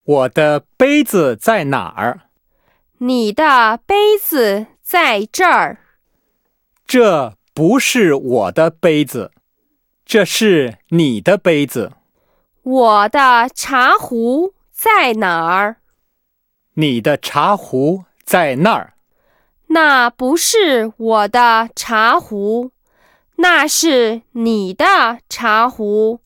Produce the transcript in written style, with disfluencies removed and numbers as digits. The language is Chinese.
我的杯子在哪儿？ 你的杯子在这儿。 这不是我的杯子，这是你的杯子。 我的茶壶在哪儿？ 你的茶壶在那儿。 那不是我的茶壶，那是你的茶壶。